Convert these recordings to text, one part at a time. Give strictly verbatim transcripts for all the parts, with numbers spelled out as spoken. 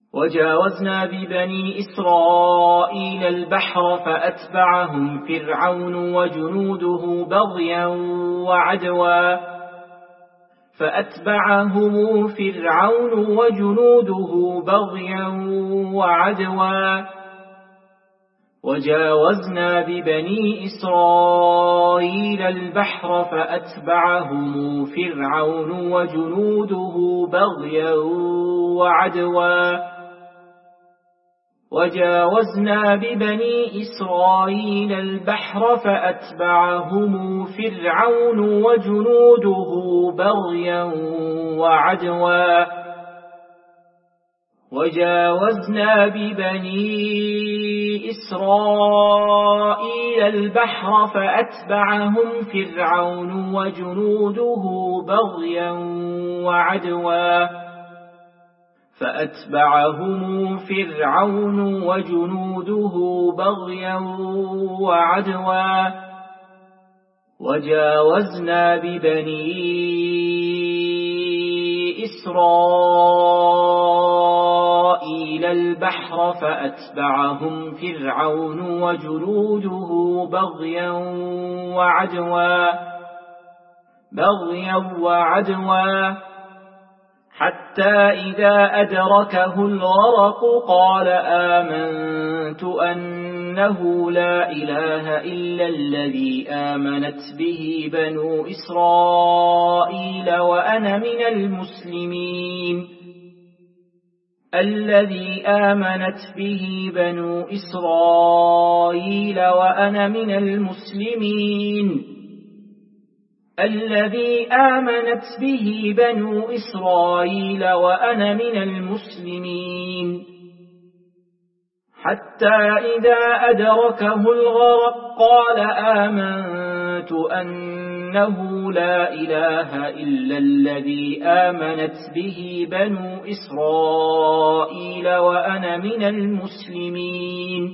وجاوزنا ببني إسرائيل البحر فأتبعهم فرعون وجنوده بغيا وعدوا فأتبعهم فرعون وجنوده بغيا وعدوا وجاوزنا ببني إسرائيل البحر فأتبعهم فرعون وجنوده بغيا وعدوا وجاوزنا ببني إسرائيل البحر فأتبعهم فرعون وجنوده بغيا وعدوا وجاوزنا ببني إسرائيل البحر فأتبعهم فرعون وجنوده بغيا وعدوا فأتبعهم فرعون وجنوده بغيا وعدوا وجاوزنا ببني إسرائيل البحر فأتبعهم فرعون وجنوده بغيا وعدوا بغيا وعدوا حتى إذا أدركه الغرق قال آمنت أنه لا إله إلا الذي آمنت به بنو إسرائيل وأنا من المسلمين الذي آمنت به بنو إسرائيل وأنا من المسلمين الذي آمنت به بنو إسرائيل وأنا من المسلمين حتى إذا أدركه الغرق قال آمنت أنه لا إله إلا الذي آمنت به بنو إسرائيل وأنا من المسلمين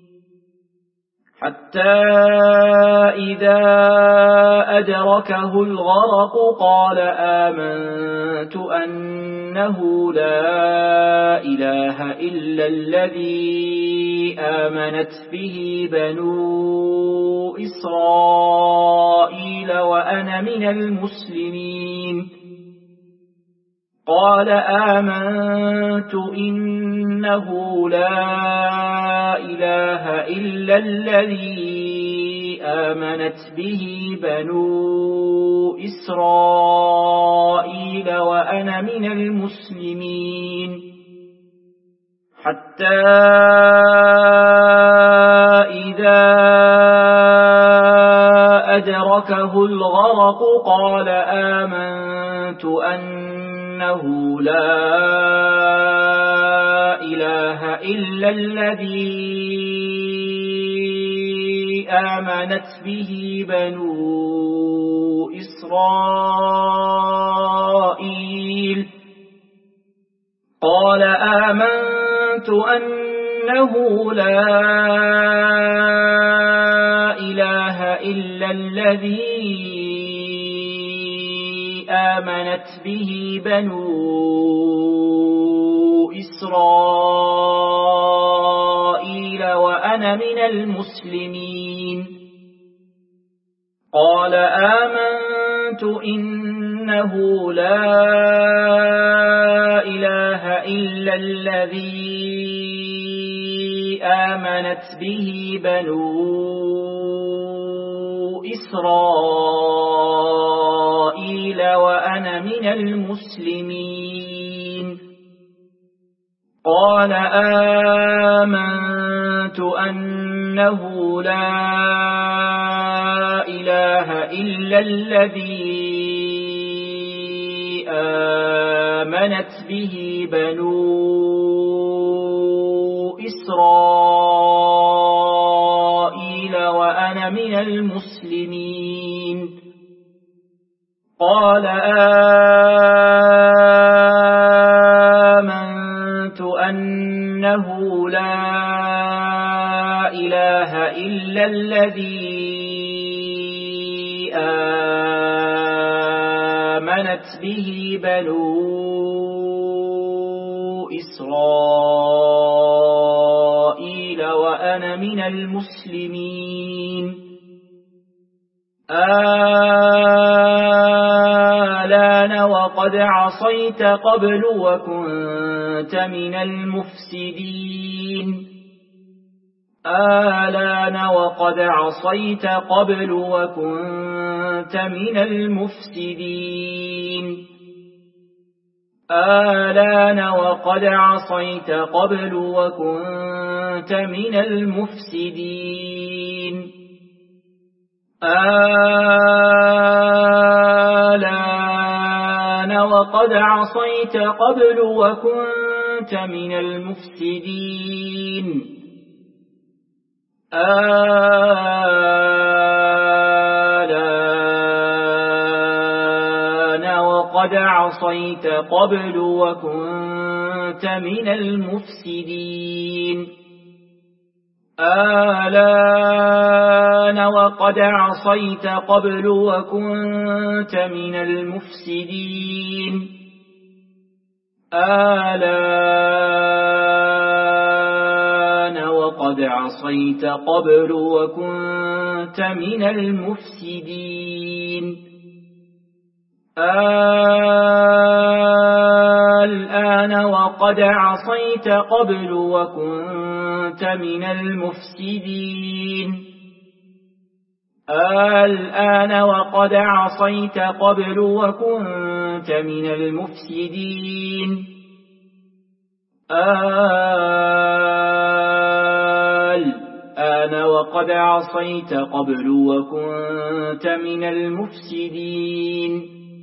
حتى إذا أدركه الغرق قال آمنت أنه لا إله إلا الذي آمنت به بنو إسرائيل وأنا من المسلمين قال آمنت إنه لا إله إلا الذي آمنت به بنو إسرائيل وأنا من المسلمين حتى إذا أدركه الغرق قال آمنت أنه لا إله إلا الذي آمنت به بنو إسرائيل قال آمنت أنه لا إله إلا الذي آمنت به بنو إسرائيل وأنا من المسلمين قال آمنت إنه لا إله إلا الذي آمنت به بنو إسرائيل وأنا من المسلمين قال آمنت أنه لا إله إلا الذي آمنت به بنو إسرائيل وأنا من المسلمين قال آمنت أنه لا إله إلا الذي آمنت به بنو إسرائيل وأنا من المسلمين آلان وقد عصيت قبل وكنت من المفسدين آلان وقد عصيت قبل وكنت من المفسدين آلان وقد عصيت قبل وكنت من المفسدين آلان وقد عصيت قبل وكنت من المفسدين آلان وقد عصيت قبل وكنت من المفسدين آلان وقد عصيت قبل وكنت من المفسدين آلان وقد عصيت قبل وكنت من المفسدين الآن وقد عصيت قبل وكنت من المفسدين الآن وقد عصيت قبل وكنت من المفسدين الآن وقد عصيت قبل وكنت من المفسدين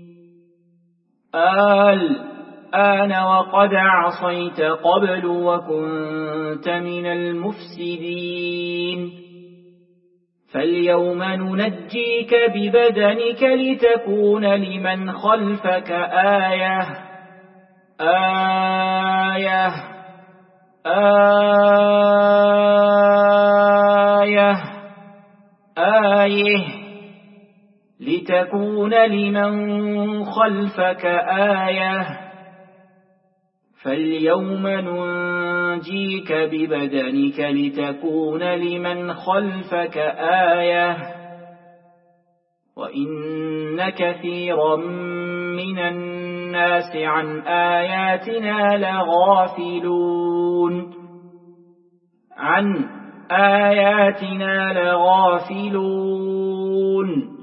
الآن وقد عصيت قبل وكنت من المفسدين فاليوم ننجيك ببدنك لتكون لمن خلفك آية آية آية آية لتكون لمن خلفك آية فاليوم ننجيك ببدنك لتكون لمن خلفك آية وإن كثيرا من الناس عن آياتنا لغافلون عن آياتنا لغافلون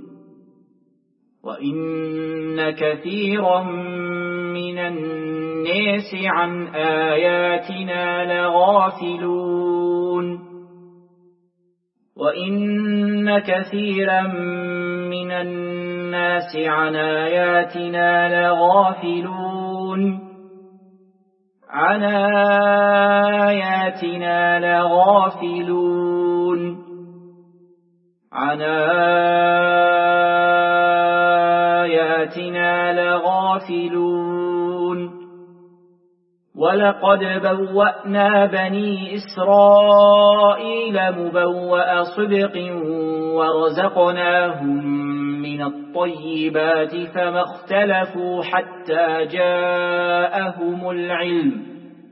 وإن كثيرا من الناس عن آياتنا لغافلون وإن كثيرا من الناس عن آياتنا لغافلون عن آياتنا لغافلون عن آياتنا لغافلون ولقد بوأنا بني إسرائيل مبوأ صدق ورزقناهم من الطيبات فما اختلفوا حتى جاءهم العلم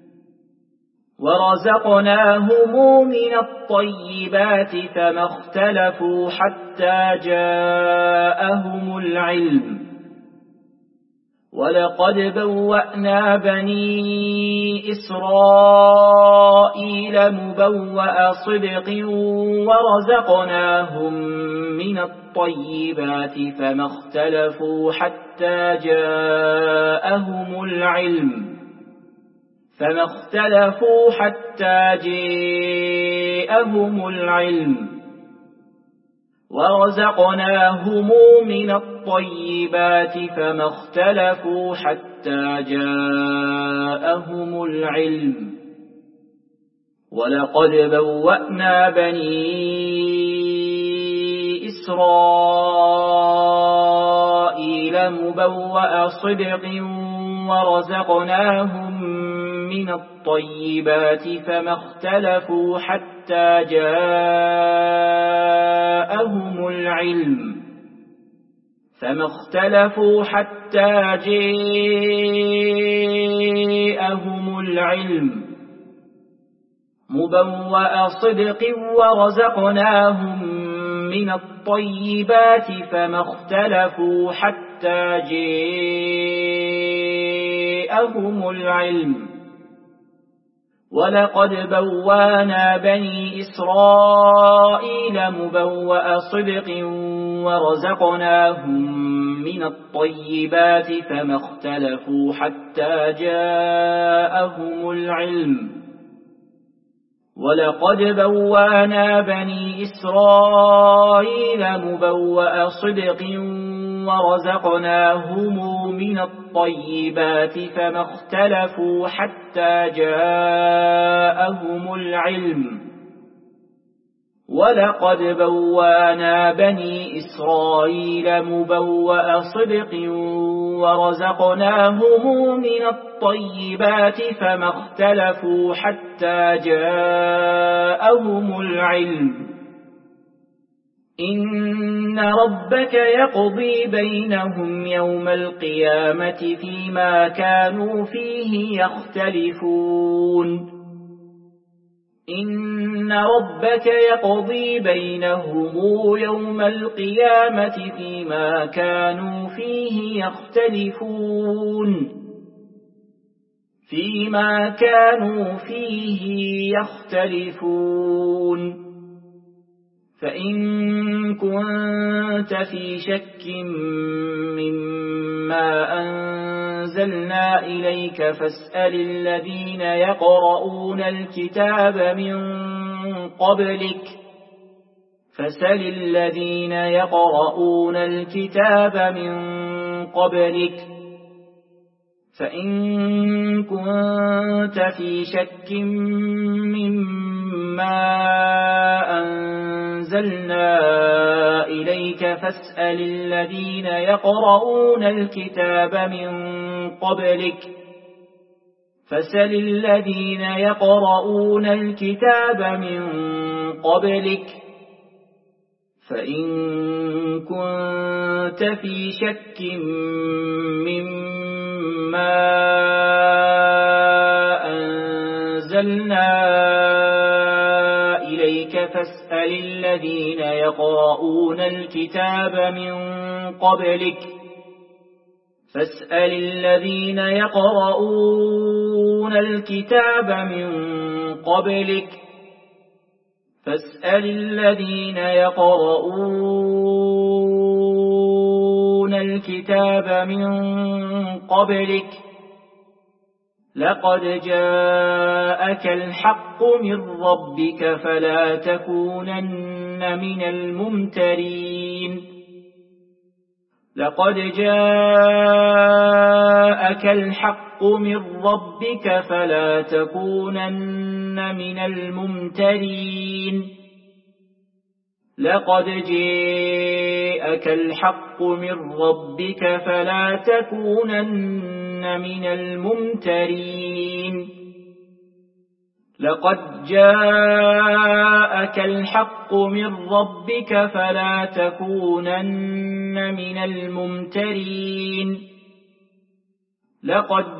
ورزقناهم من الطيبات فما اختلفوا حتى جاءهم العلم ولقد بوأنا بني إسرائيل مبوأ صدق ورزقناهم من الطيبات فما اختلفوا حتى جاءهم العلم فما اختلفوا حتى جاءهم العلم ورزقناهم من الطيبات فما اختلفوا حتى جاءهم العلم ولقد بوأنا بني إسرائيل مبوأ صدق ورزقناهم من الطيبات فما اختلفوا حتى جاءهم العلم فما اختلفوا حتى حتى جاءهم العلم مبوأ صدق ورزقناهم من الطيبات فما اختلفوا حتى جاءهم العلم ولقد بوانا بني إسرائيل مبوأ صدق ورزقناهم من الطيبات فما اختلفوا حتى جاءهم العلم ولقد بوانا بني إسرائيل مبوأ صدق ورزقناهم من الطيبات فما اختلفوا حتى جاءهم العلم ولقد بوانا بني إسرائيل مبوأ صدق ورزقناهم من الطيبات فما اختلفوا حتى جاءهم العلم إن ربك يقضي بينهم يوم القيامة فيما كانوا فيه يختلفون إن ربك يقضي بينهم يوم القيامة فيما كانوا فيه يختلفون فيما كانوا فيه يختلفون فإن كنت في شك مما أنزلنا إليك فاسأل الذين يقرؤون الكتاب من قبلك فاسأل الذين يقرؤون الكتاب من قبلك فإن كنت في شك مما أنزلنا إليك فاسأل الذين يقرؤون الكتاب من قبلك فاسأل الذين يقرؤون الكتاب من قبلك فإن كنت في شك مما أنزلنا إليك فاسأل الذين يقرؤون الكتاب من قبلك فاسأل الذين يقرؤون الكتاب من قبلك فاسأل الذين يقرؤون الكتاب من قبلك لقد جاءك الحق من ربك فلا تكونن من الممترين لقد جاءك الحق من ربك فلا تكونن من الممترين لقد جاءك الحق من ربك فلا تكونن من الممترين لقد جاءك الحق من ربك فلا تكونن من الممترين لقد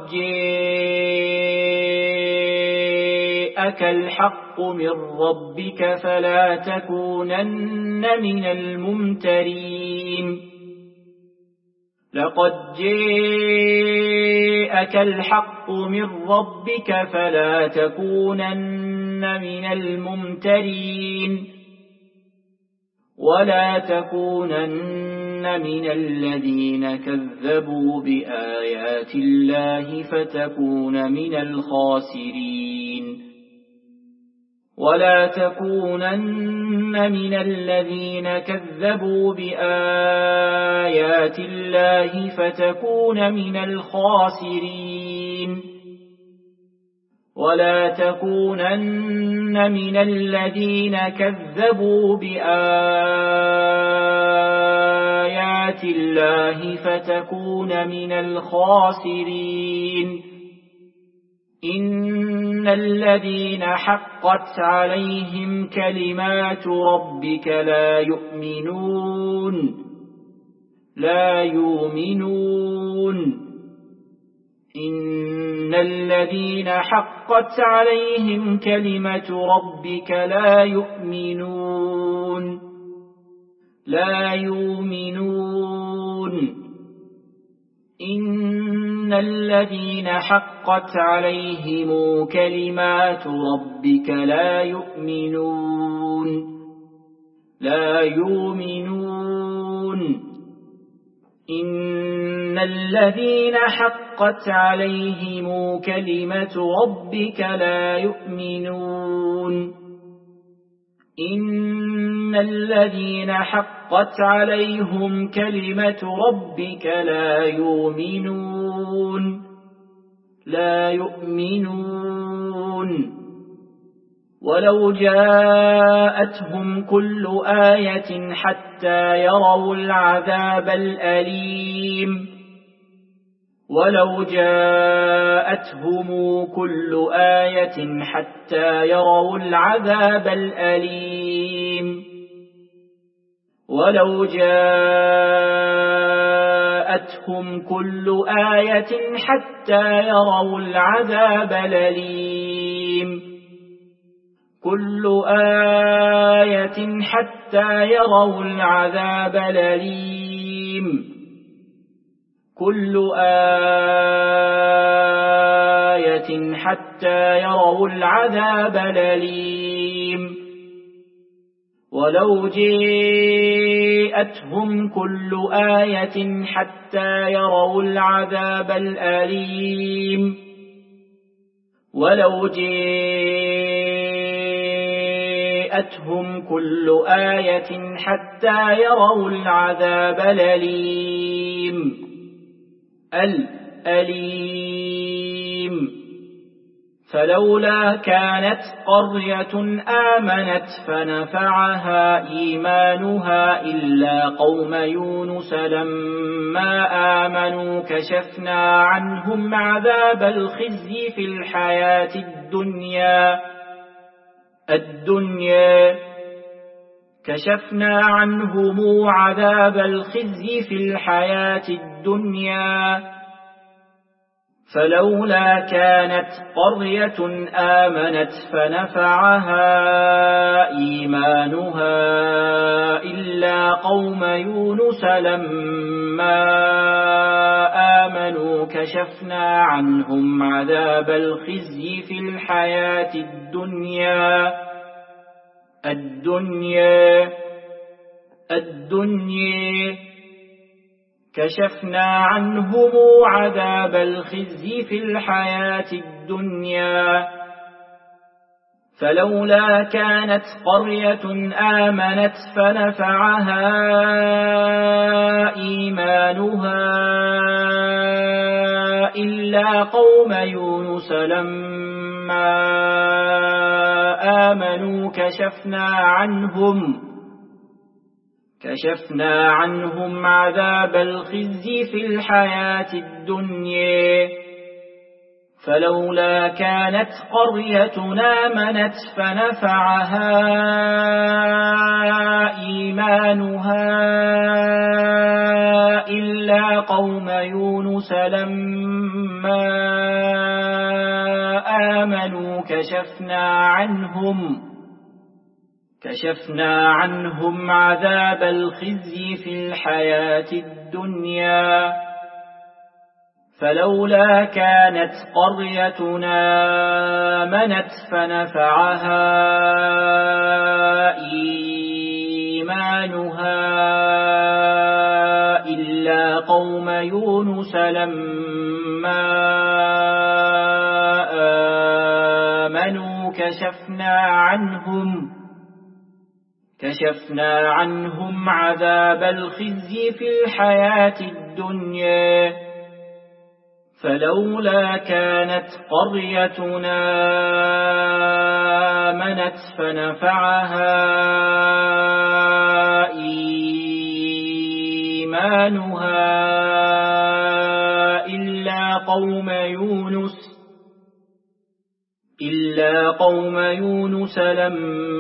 جاءك الحق من ربك فلا تكونن من الممترين لقد جاءك الحق من ربك فلا تكونن من الممترين ولا تكونن من الذين كذبوا بآيات الله فتكون من الخاسرين ولا تكونن من الذين كذبوا بآيات الله فتكون من الخاسرين ولا تكونن من الذين كذبوا بآيات الله فتكون من الخاسرين إن الذين حقت عليهم كلمات ربك لا يؤمنون لا يؤمنون إن الذين حقت عليهم كلمة ربك لا يؤمنون لا يؤمنون إن الذين حقت عليهم كلمات ربك لا يؤمنون لا يؤمنون إن الذين حقت عليهم كلمة ربك لا يؤمنون إن الذين حقت عليهم كلمة ربك لا يؤمنون لا يؤمنون ولو جاءتهم كل آية حتى يروا العذاب الأليم ولو جاءتهم كل آية حتى يروا العذاب الأليم ولو جاءتهم كل آية حتى يروا العذاب الأليم كل آية حتى يروا العذاب الأليم كل آية حتى يروا العذاب الأليم ولو جاءتهم كل آية حتى يروا العذاب الأليم ولو جاءتهم كل آية حتى يروا العذاب الأليم الأليم فلولا كانت قرية آمنت فنفعها إيمانها إلا قوم يونس لما آمنوا كشفنا عنهم عذاب الخزي في الحياة الدنيا الدنيا كشفنا عنهم عذاب الخزي في الحياة الدنيا فلولا كانت قرية آمنت فنفعها إيمانها إلا قوم يونس لما آمنوا كشفنا عنهم عذاب الخزي في الحياة الدنيا الدنيا الدنيا كشفنا عنهم عذاب الخزي في الحياة الدنيا فلولا كانت قرية آمنت فنفعها إيمانها إلا قوم يونس لما آمنوا كشفنا عنهم كشفنا عنهم عذاب الخزي في الحياة الدنيا فلولا كانت قرية آمنت فنفعها إيمانها إلا قوم يونس لما آمنوا كشفنا عنهم كشفنا عنهم عذاب الخزي في الحياة الدنيا فلولا كانت قرية آمنت فنفعها إيمانها إلا قوم يونس لما آمنوا كشفنا عنهم كشفنا عنهم عذاب الخزي في الحياة الدنيا فلولا كانت قرية آمنت فنفعها إيمانها إلا قوم يونس إلا قوم يونس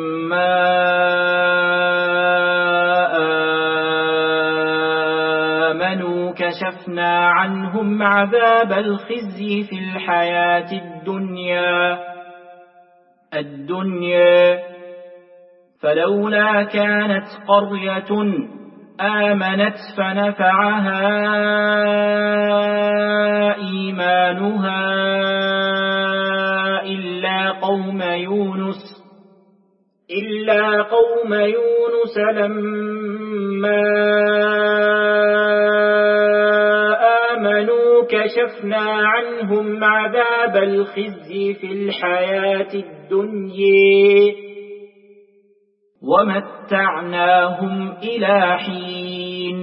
لما كشفنا عنهم عذاب الخزي في الحياة الدنيا الدنيا فلولا كانت قرية آمنت فنفعها إيمانها إلا قوم يونس إلا قوم يونس لما آمنوا كشفنا عنهم عذاب الخزي في الحياة الدنيا ومتعناهم إلى حين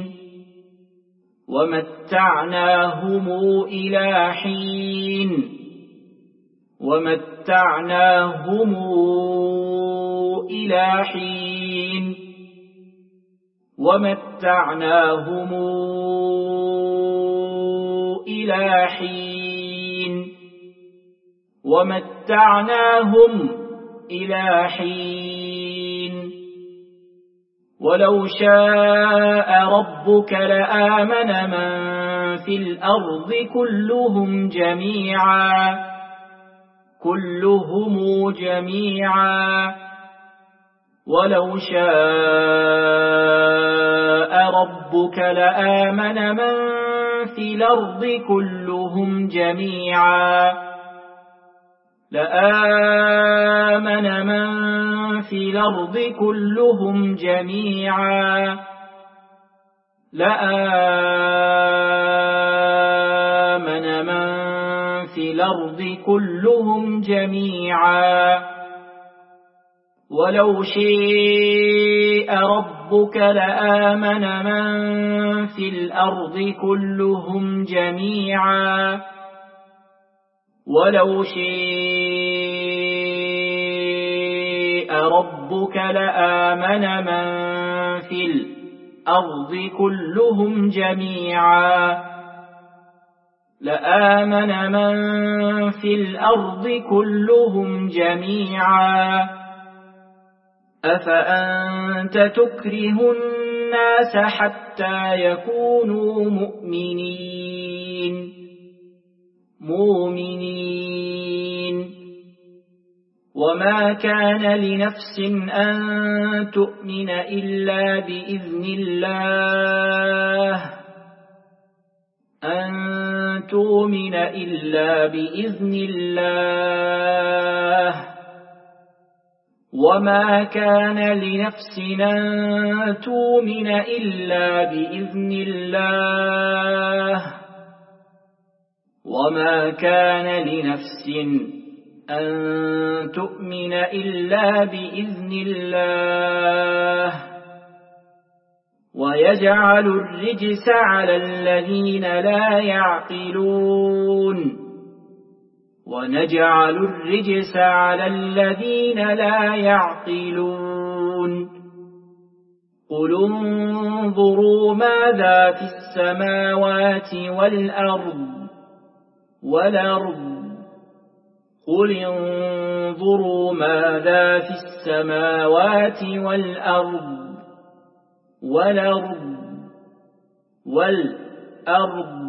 ومتعناهم إلى حين ومتعناهم إلى حين ومتعناهم إلى حين ومتعناهم إلى حين ولو شاء ربك لآمن من في الأرض كلهم جميعا كلهم جميعا ولو شاء ربك لآمن من في الأرض كلهم جميعا لآمن من في الأرض كلهم جميعا لآمن من في الأرض كلهم جميعا ولو شاء ربك لآمن من في الأرض كلهم جميعا ولو شاء ربك لآمن من في الأرض كلهم جميعا لآمن من في الأرض كلهم جميعا أفأنت تكره الناس حتى يكونوا مؤمنين مؤمنين وما كان لنفس أن تؤمن إلا بإذن الله أن تؤمن إلا بإذن الله وما كان لنفس أن تؤمن إلا بإذن الله وما كان لنفس أن تؤمن إلا بإذن الله ويجعل الرجس على الذين لا يعقلون ونجعل الرجس على الذين لا يعقلون قل انظروا ماذا في السماوات والأرض والأرض قل انظروا ماذا في السماوات والأرض والأرض والأرض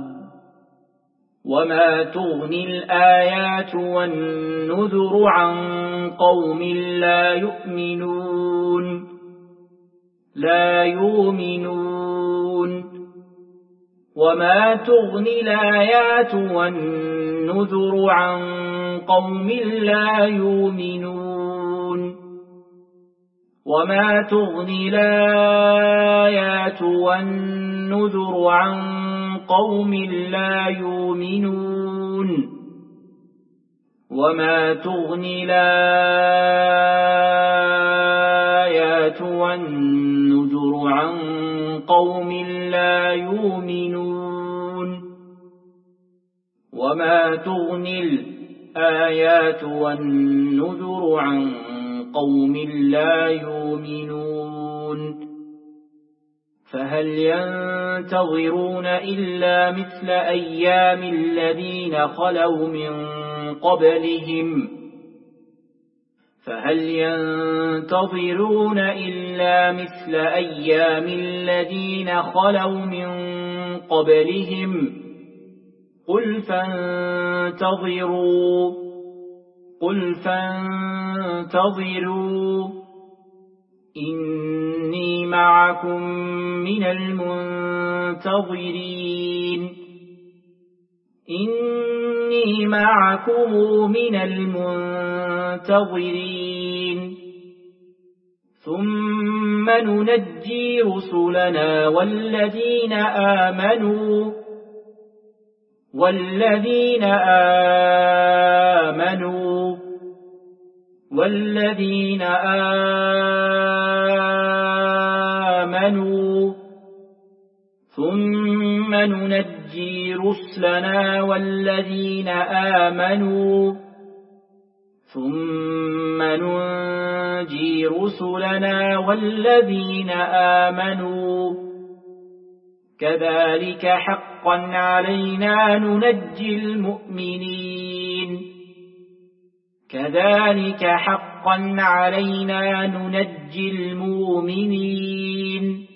وما تغني الآيات والنذر عن قوم لا يؤمنون لا يؤمنون وما تغني الآيات والنذر عن قوم لا يؤمنون وما تغني الآيات والنذر عن قوم لا يؤمنون وما تغني الآيات والنذر عن قوم لا يؤمنون وما تغني الآيات والنذر عن قوم لا يؤمنون فهل ينتظرون إلا مثل أيام الذين خلوا من قبلهم فهل ينتظرون إلا مثل أيام الذين خلوا من قبلهم قل فانتظروا قل فانتظروا إني معكم من المنتظرين إني معكم من المنتظرين ثم ننجي رسلنا والذين آمنوا والذين آمنوا والذين آمنوا ثم ننجي رسلنا والذين آمنوا ثم ننجي رسلنا والذين آمنوا كذلك حقا علينا ننجي المؤمنين كذلك حقا علينا ننجي المؤمنين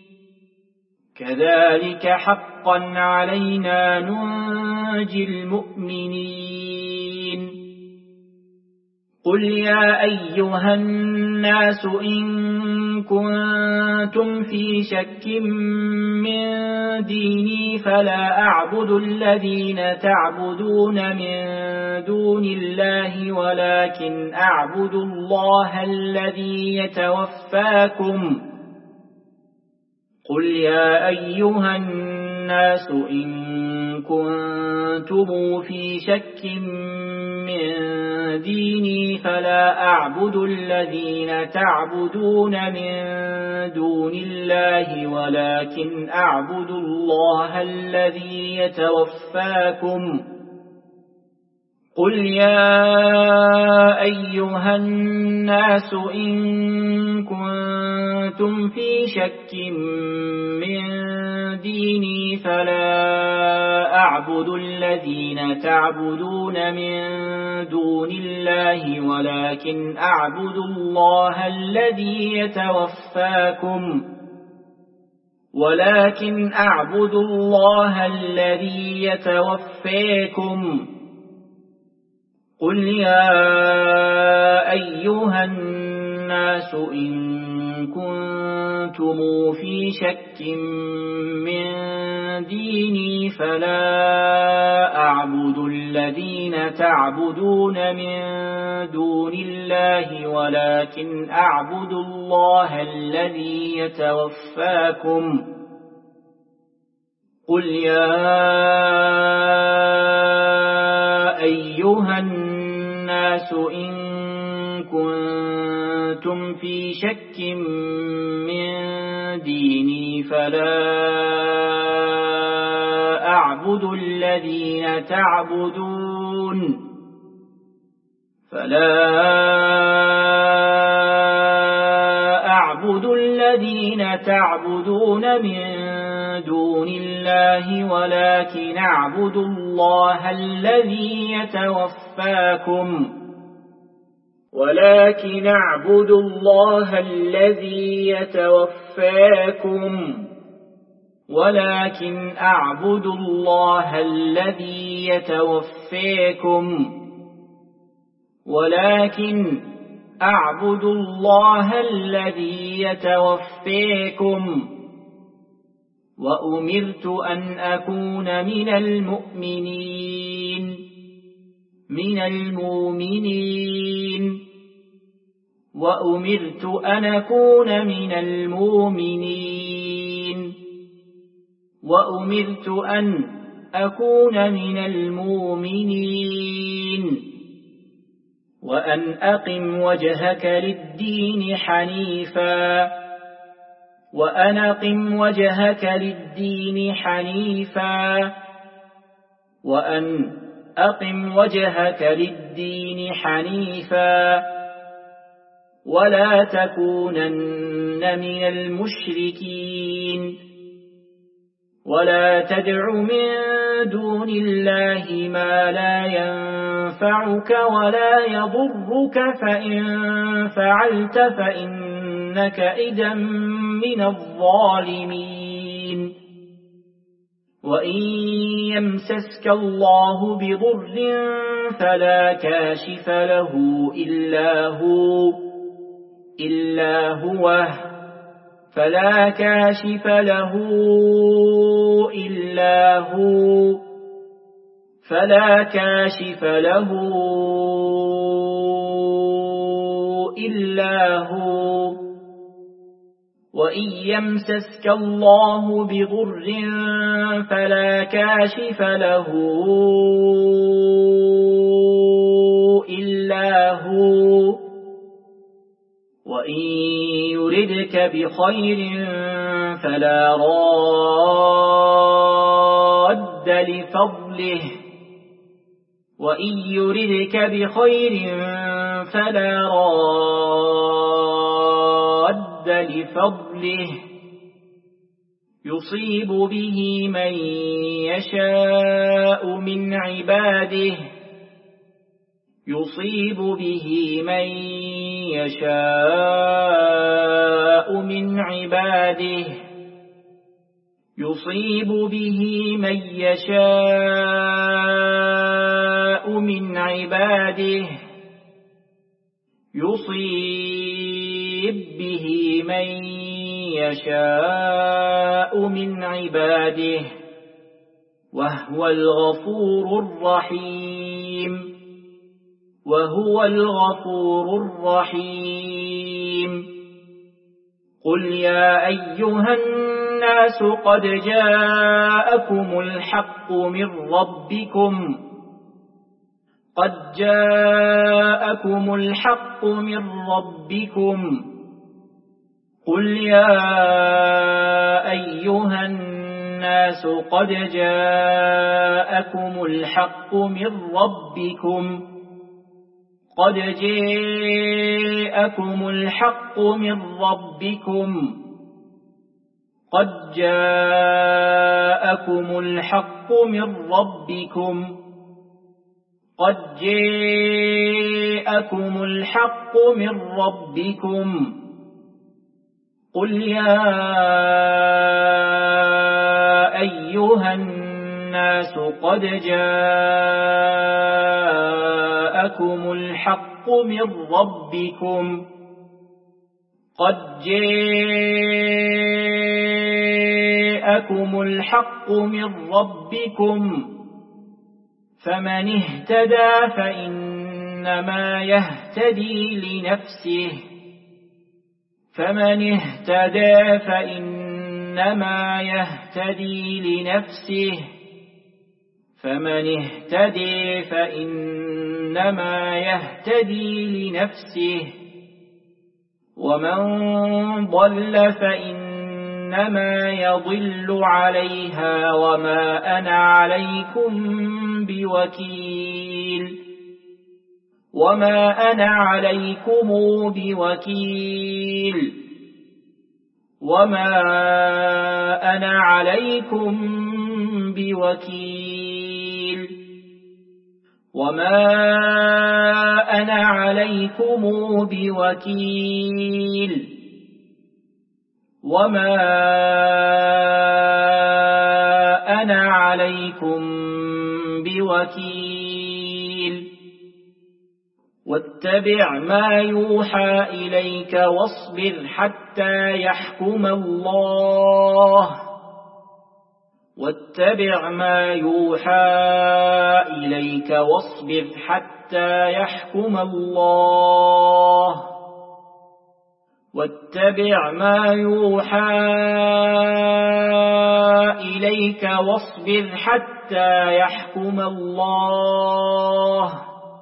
كذلك حقا علينا ننجي المؤمنين قل يا أيها الناس إن كنتم في شك من ديني فلا أعبد الذين تعبدون من دون الله ولكن أعبد الله الذي يتوفاكم قل يا أيها الناس إن كنتم في شك من ديني فلا أعبد الذين تعبدون من دون الله ولكن أعبد الله الذي يتوفاكم قل يا أيها الناس إن كنتم في شك من ديني فلا أعبد الذين تعبدون من دون الله ولكن أعبد الله الذي يتوفاكم ولكن أعبد الله الذي يتوفاكم قل يا أيها الناس إن كنتم في شك من ديني فلا أعبد الذين تعبدون من دون الله ولكن أعبد الله الذي يتوفاكم قل يا أيها الناس إن كنتم في شك من ديني فلا أعبد الذين تعبدون فلا أعبد الذين تعبدون من دون الله ولكن أعبد الله الذي يتوفاكم ولكن أعبد الله الذي يتوفاكم ولكن أعبد الله الذي يتوفاكم ولكن أعبد الله الذي يتوفاكم وأمرت أن أكون من المؤمنين من المؤمنين وأمرت أن أكون من المؤمنين وأمرت أن أكون من المؤمنين وأن أقم وجهك للدين حنيفا وأن أقم وجهك للدين حنيفا وأن أقم وجهك للدين حنيفا ولا تكونن من المشركين ولا تدع من دون الله ما لا ينفعك ولا يضرك فإن فعلت فإنك إذا من الظالمين وإن يمسسك الله بضر فلا كاشف له إلا هو إلا هو فلا كاشف له إلا هو فلا كاشف له إلا هو وإن يمسسك الله بضر فلا كاشف له إلا هو وإن يردك بخير فلا راد لفضله وإن يردك بخير فلا راد لفضله يصيب به من يشاء من عباده يصيب به من يشاء من عباده يصيب به من يشاء من عباده يصيب به من يشاء من عباده وهو الغفور الرحيم وهو الغفور الرحيم قل يا أيها الناس قد جاءكم الحق من ربكم قد جاءكم الحق من ربكم قل يا أيها الناس قد جاءكم الحق من ربكم قد جاءكم الحق من ربكم قد جاءكم الحق من ربكم قد جاءكم الحق من ربكم قل يا أيها الناس قد جاءكم الحق من ربكم قد جاءكم الحق من ربكم فمن اهتدى فإنما يهتدي لنفسه فمن اهتدى فإنما يهتدي لنفسه فمن اهتدي فإنما يهتدي لنفسه ومن ضل فإنما يضل عليها وما أنا عليكم بوكيل وما أنا عليكم بوكيل وما أنا عليكم بوكيل وما أنا عليكم بوكيل وما أنا عليكم بوكيل واتبع ما يوحى إليك واصبر حتى يحكم الله واتبع ما يوحى إليك واصبر حتى يحكم الله واتبع ما يوحى إليك واصبر حتى يحكم الله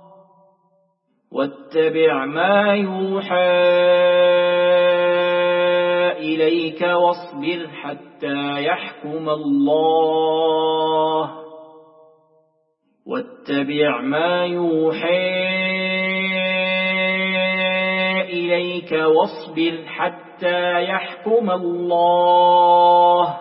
واتبع ما يوحى إليك واصبر حتى يحكم الله واتبع ما يوحى إليك واصبر حتى يحكم الله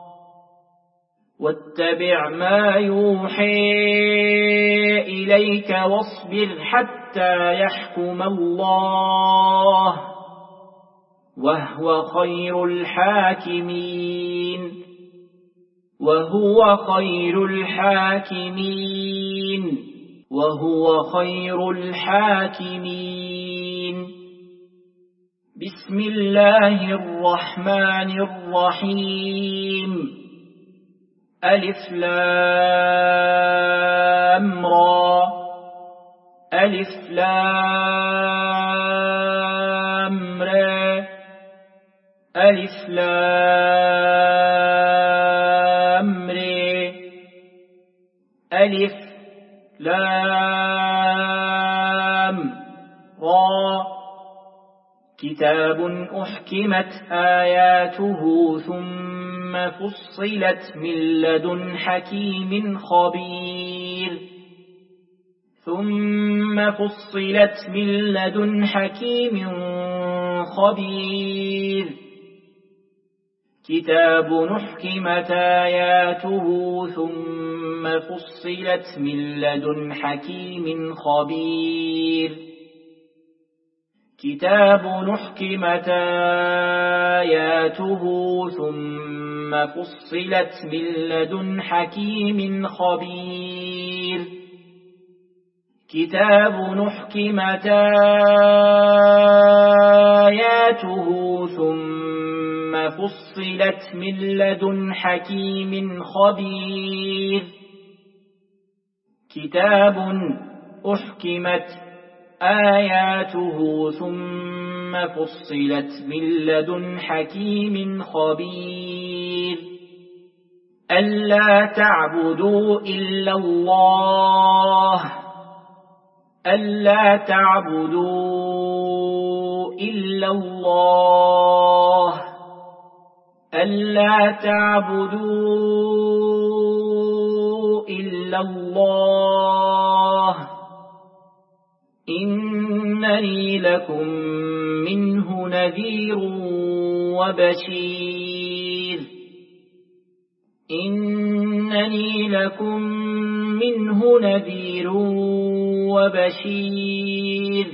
واتبع ما يوحى إليك واصبر حتى يحكم الله وهو خير الحاكمين وهو خير الحاكمين وهو خير الحاكمين بسم الله الرحمن الرحيم ألف لام را ألف لام را ألف لام را ألف لام را كتاب أحكمت آياته ثم فصلت من لدن حكيم خبير ثم فصلت من لدن حكيم خبير كتاب أحكمت آياته ثم فصلت من لدن حكيم خبير كتاب أحكمت آياته ثم فصلت من لدن حكيم خبير كتاب أحكمت آياته ثم فصلت من لدن حكيم خبير كتاب أحكمت آياته ثم فصلت من لدن حكيم خبير ألا تعبدوا إلا الله ألا تعبدوا إلا الله ألا تعبدوا إلا الله إنني لكم منه نذير وبشير إنني لكم منه نذير وبشير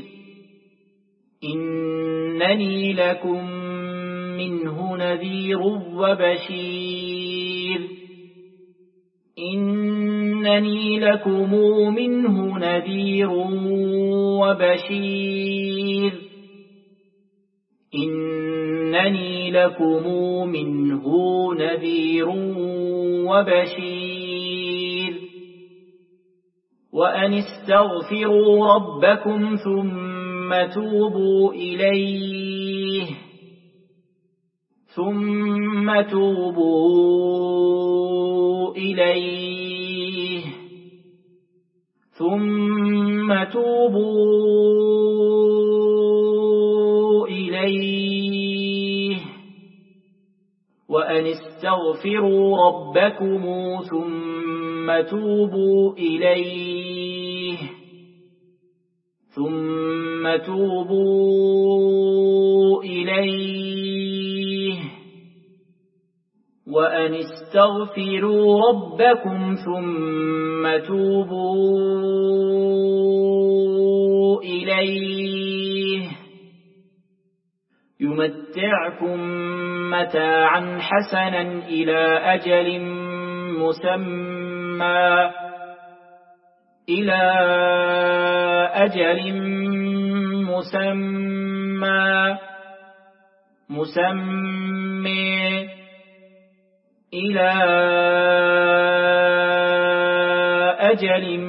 إنني لكم منه نذير وبشير إنني لكم منه نذير وبشير إنني لكم منه نذير وبشير وأن استغفروا ربكم ثم توبوا إليه ثم توبوا إليه ثم توبوا إليه وأن استغفروا ربكم ثم توبوا إليه ثم توبوا إليه وأن استغفروا ربكم ثم توبوا إليه يمتعكم متاعا حسنا إلى أجل مسمى إلى أجل مسمى مسمى إلى أجل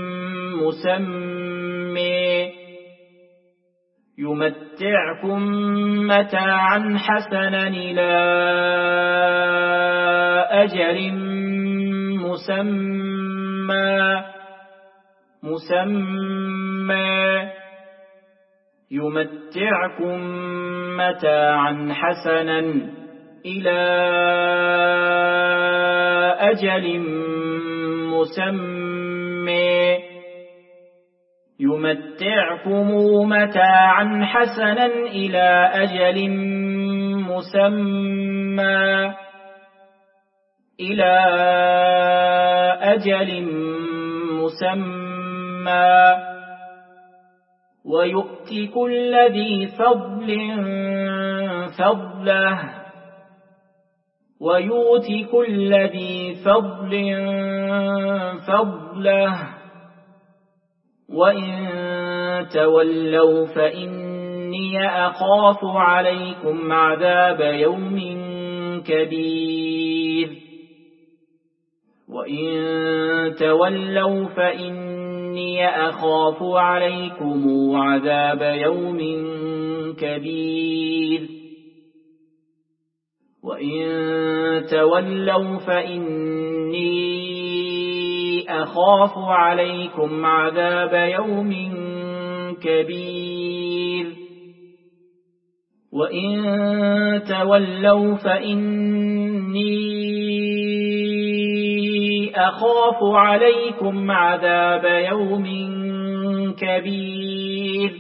مسمى يمتعكم متاعا حسنا إلى أجل مسمى مسمى يمتعكم متاعا حسنا إلى أجل مسمى يمتعكم متاعا حسنا إلى أجل مسمى إلى أجل مسمى ويؤتي كل ذي فضل فضله ويؤت كل ذي فضل فضله وإن تولوا فإني أخاف عليكم عذاب يوم كبير وإن تولوا فإني أخاف عليكم عذاب يوم كبير وإن تولوا فإني أخاف عليكم عذاب يوم كبير وإن تولوا فإني أخاف عليكم عذاب يوم كبير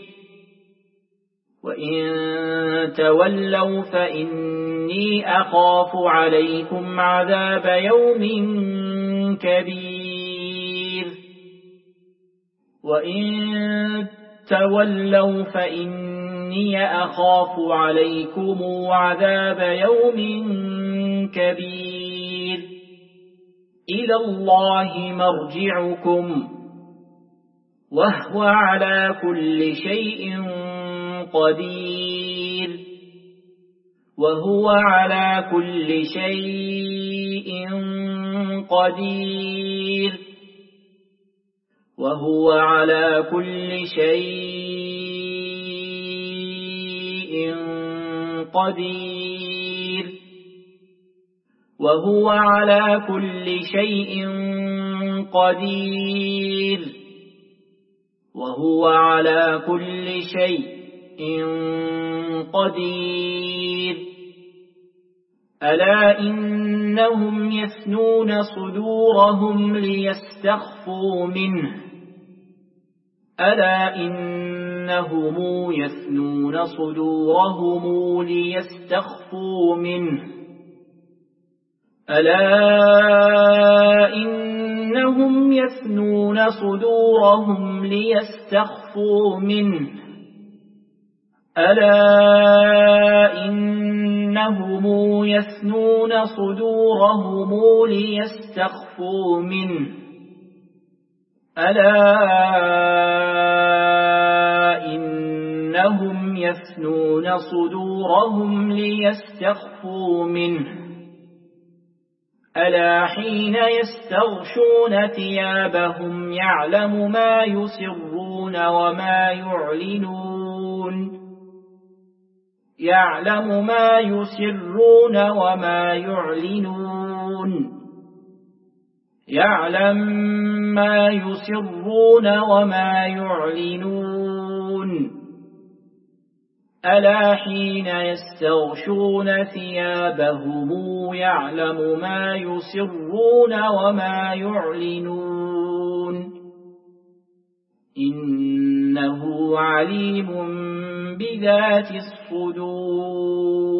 وإن تولوا فإني أخاف عليكم عذاب يوم كبير وإن تولوا فإني أخاف عليكم عذاب يوم كبير إلى الله مرجعكم وهو على كل شيء قدير وهو على كل شيء قدير وهو على كل شيء قدير وهو على كل شيء قدير وهو على كل شيء قدير ألا إنهم يثنون صدورهم ليستخفوا منه ألا إنهم يثنون صدورهم ليستخفوا منه ألا إنهم يثنون صدورهم ليستخفوا منه ألا إنهم يثنون صدورهم ليستخفوا منه ألا إنهم يثنون صدورهم ليستخفوا منه ألا حين يستغشون ثيابهم يعلم ما يسرون وما يعلنون يعلم ما يسرون وما يعلنون يعلم ما يسرون وما يعلنون ألا حين يستغشون ثيابهم يعلم ما يسرون وما يعلنون إنه عليم بذات الصدور